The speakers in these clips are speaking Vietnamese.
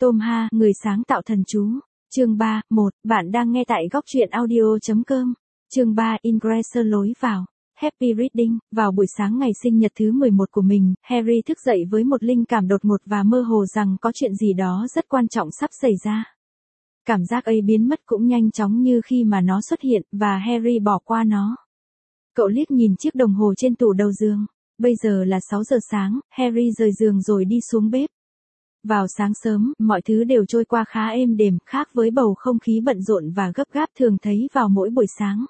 Tom Ha, người sáng tạo thần chú. Chương 3, 1, bạn đang nghe tại góc truyện audio.com. Chương 3, Ingressor lối vào. Happy Reading, vào buổi sáng ngày sinh nhật thứ 11 của mình, Harry thức dậy với một linh cảm đột ngột và mơ hồ rằng có chuyện gì đó rất quan trọng sắp xảy ra. Cảm giác ấy biến mất cũng nhanh chóng như khi mà nó xuất hiện, và Harry bỏ qua nó. Cậu liếc nhìn chiếc đồng hồ trên tủ đầu giường. Bây giờ là 6 giờ sáng, Harry rời giường rồi đi xuống bếp. Vào sáng sớm, mọi thứ đều trôi qua khá êm đềm, khác với bầu không khí bận rộn và gấp gáp thường thấy vào mỗi buổi sáng.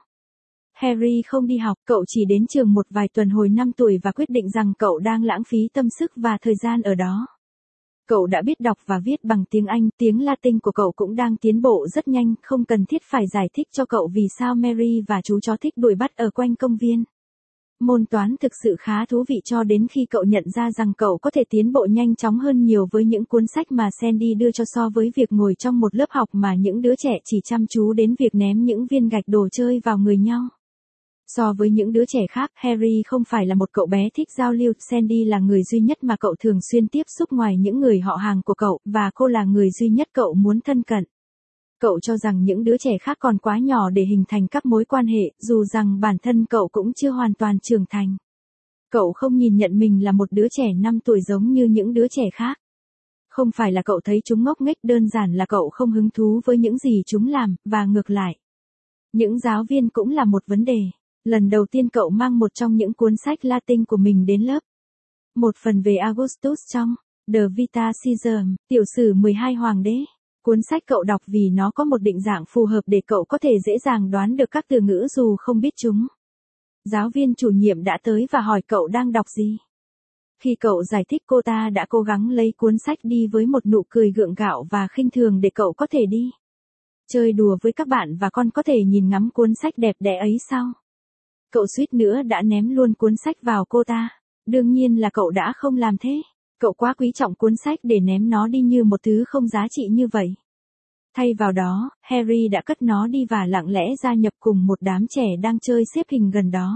Harry không đi học, cậu chỉ đến trường một vài tuần hồi 5 tuổi và quyết định rằng cậu đang lãng phí tâm sức và thời gian ở đó. Cậu đã biết đọc và viết bằng tiếng Anh, tiếng Latin của cậu cũng đang tiến bộ rất nhanh, không cần thiết phải giải thích cho cậu vì sao Mary và chú chó thích đuổi bắt ở quanh công viên. Môn toán thực sự khá thú vị cho đến khi cậu nhận ra rằng cậu có thể tiến bộ nhanh chóng hơn nhiều với những cuốn sách mà Sandy đưa cho so với việc ngồi trong một lớp học mà những đứa trẻ chỉ chăm chú đến việc ném những viên gạch đồ chơi vào người nhau. So với những đứa trẻ khác, Harry không phải là một cậu bé thích giao lưu, Sandy là người duy nhất mà cậu thường xuyên tiếp xúc ngoài những người họ hàng của cậu, và cô là người duy nhất cậu muốn thân cận. Cậu cho rằng những đứa trẻ khác còn quá nhỏ để hình thành các mối quan hệ, dù rằng bản thân cậu cũng chưa hoàn toàn trưởng thành. Cậu không nhìn nhận mình là một đứa trẻ 5 tuổi giống như những đứa trẻ khác. Không phải là cậu thấy chúng ngốc nghếch, đơn giản là cậu không hứng thú với những gì chúng làm, và ngược lại. Những giáo viên cũng là một vấn đề. Lần đầu tiên cậu mang một trong những cuốn sách Latin của mình đến lớp. Một phần về Augustus trong The Vita Caesarum, tiểu sử 12 hoàng đế. Cuốn sách cậu đọc vì nó có một định dạng phù hợp để cậu có thể dễ dàng đoán được các từ ngữ dù không biết chúng. Giáo viên chủ nhiệm đã tới và hỏi cậu đang đọc gì. Khi cậu giải thích, cô ta đã cố gắng lấy cuốn sách đi với một nụ cười gượng gạo và khinh thường để cậu có thể đi chơi đùa với các bạn và con có thể nhìn ngắm cuốn sách đẹp đẽ ấy sau. Cậu suýt nữa đã ném luôn cuốn sách vào cô ta. Đương nhiên là cậu đã không làm thế. Cậu quá quý trọng cuốn sách để ném nó đi như một thứ không giá trị như vậy. Thay vào đó, Harry đã cất nó đi và lặng lẽ gia nhập cùng một đám trẻ đang chơi xếp hình gần đó.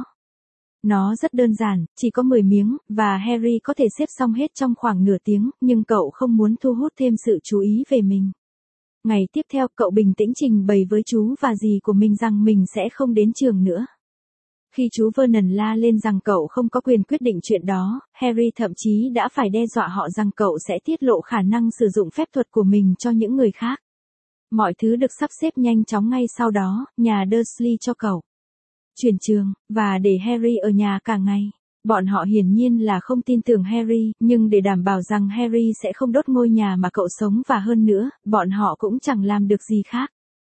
Nó rất đơn giản, chỉ có 10 miếng, và Harry có thể xếp xong hết trong khoảng nửa tiếng, nhưng cậu không muốn thu hút thêm sự chú ý về mình. Ngày tiếp theo, cậu bình tĩnh trình bày với chú và dì của mình rằng mình sẽ không đến trường nữa. Khi chú Vernon la lên rằng cậu không có quyền quyết định chuyện đó, Harry thậm chí đã phải đe dọa họ rằng cậu sẽ tiết lộ khả năng sử dụng phép thuật của mình cho những người khác. Mọi thứ được sắp xếp nhanh chóng ngay sau đó, nhà Dursley cho cậu chuyển trường, và để Harry ở nhà cả ngày. Bọn họ hiển nhiên là không tin tưởng Harry, nhưng để đảm bảo rằng Harry sẽ không đốt ngôi nhà mà cậu sống và hơn nữa, bọn họ cũng chẳng làm được gì khác.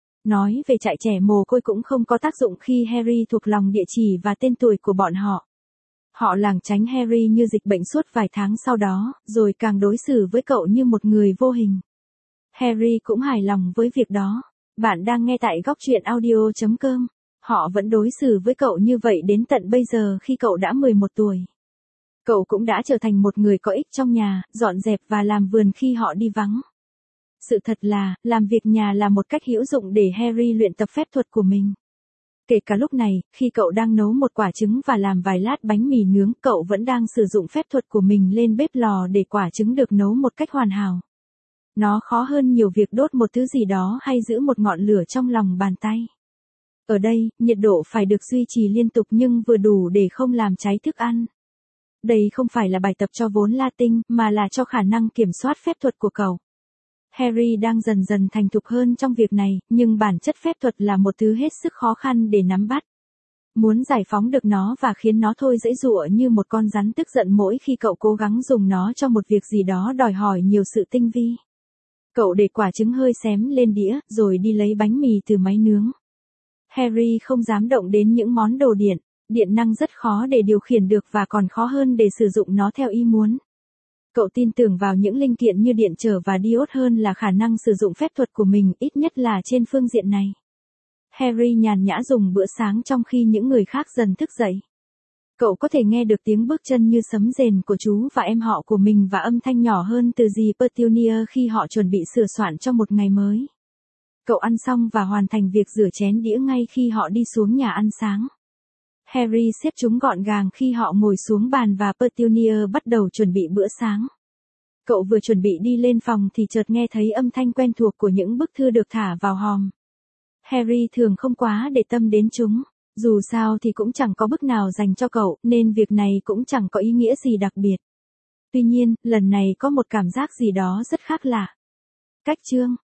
Nói về trại trẻ mồ côi cũng không có tác dụng khi Harry thuộc lòng địa chỉ và tên tuổi của bọn họ. Họ lảng tránh Harry như dịch bệnh suốt vài tháng sau đó, rồi càng đối xử với cậu như một người vô hình. Harry cũng hài lòng với việc đó. Bạn đang nghe tại góc truyện audio.com. Họ vẫn đối xử với cậu như vậy đến tận bây giờ khi cậu đã 11 tuổi. Cậu cũng đã trở thành một người có ích trong nhà, dọn dẹp và làm vườn khi họ đi vắng. Sự thật là, làm việc nhà là một cách hữu dụng để Harry luyện tập phép thuật của mình. Kể cả lúc này, khi cậu đang nấu một quả trứng và làm vài lát bánh mì nướng, cậu vẫn đang sử dụng phép thuật của mình lên bếp lò để quả trứng được nấu một cách hoàn hảo. Nó khó hơn nhiều việc đốt một thứ gì đó hay giữ một ngọn lửa trong lòng bàn tay. Ở đây, nhiệt độ phải được duy trì liên tục nhưng vừa đủ để không làm cháy thức ăn. Đây không phải là bài tập cho vốn Latin, mà là cho khả năng kiểm soát phép thuật của cậu. Harry đang dần dần thành thục hơn trong việc này, nhưng bản chất phép thuật là một thứ hết sức khó khăn để nắm bắt. Muốn giải phóng được nó và khiến nó thôi giãy giụa như một con rắn tức giận mỗi khi cậu cố gắng dùng nó cho một việc gì đó đòi hỏi nhiều sự tinh vi. Cậu để quả trứng hơi xém lên đĩa, rồi đi lấy bánh mì từ máy nướng. Harry không dám động đến những món đồ điện. Điện năng rất khó để điều khiển được và còn khó hơn để sử dụng nó theo ý muốn. Cậu tin tưởng vào những linh kiện như điện trở và diode hơn là khả năng sử dụng phép thuật của mình, ít nhất là trên phương diện này. Harry nhàn nhã dùng bữa sáng trong khi những người khác dần thức dậy. Cậu có thể nghe được tiếng bước chân như sấm rền của chú và em họ của mình và âm thanh nhỏ hơn từ dì Petunia khi họ chuẩn bị sửa soạn cho một ngày mới. Cậu ăn xong và hoàn thành việc rửa chén đĩa ngay khi họ đi xuống nhà ăn sáng. Harry xếp chúng gọn gàng khi họ ngồi xuống bàn và Petunia bắt đầu chuẩn bị bữa sáng. Cậu vừa chuẩn bị đi lên phòng thì chợt nghe thấy âm thanh quen thuộc của những bức thư được thả vào hòm. Harry thường không quá để tâm đến chúng. Dù sao thì cũng chẳng có bức nào dành cho cậu, nên việc này cũng chẳng có ý nghĩa gì đặc biệt. Tuy nhiên, lần này có một cảm giác gì đó rất khác lạ. Cách chương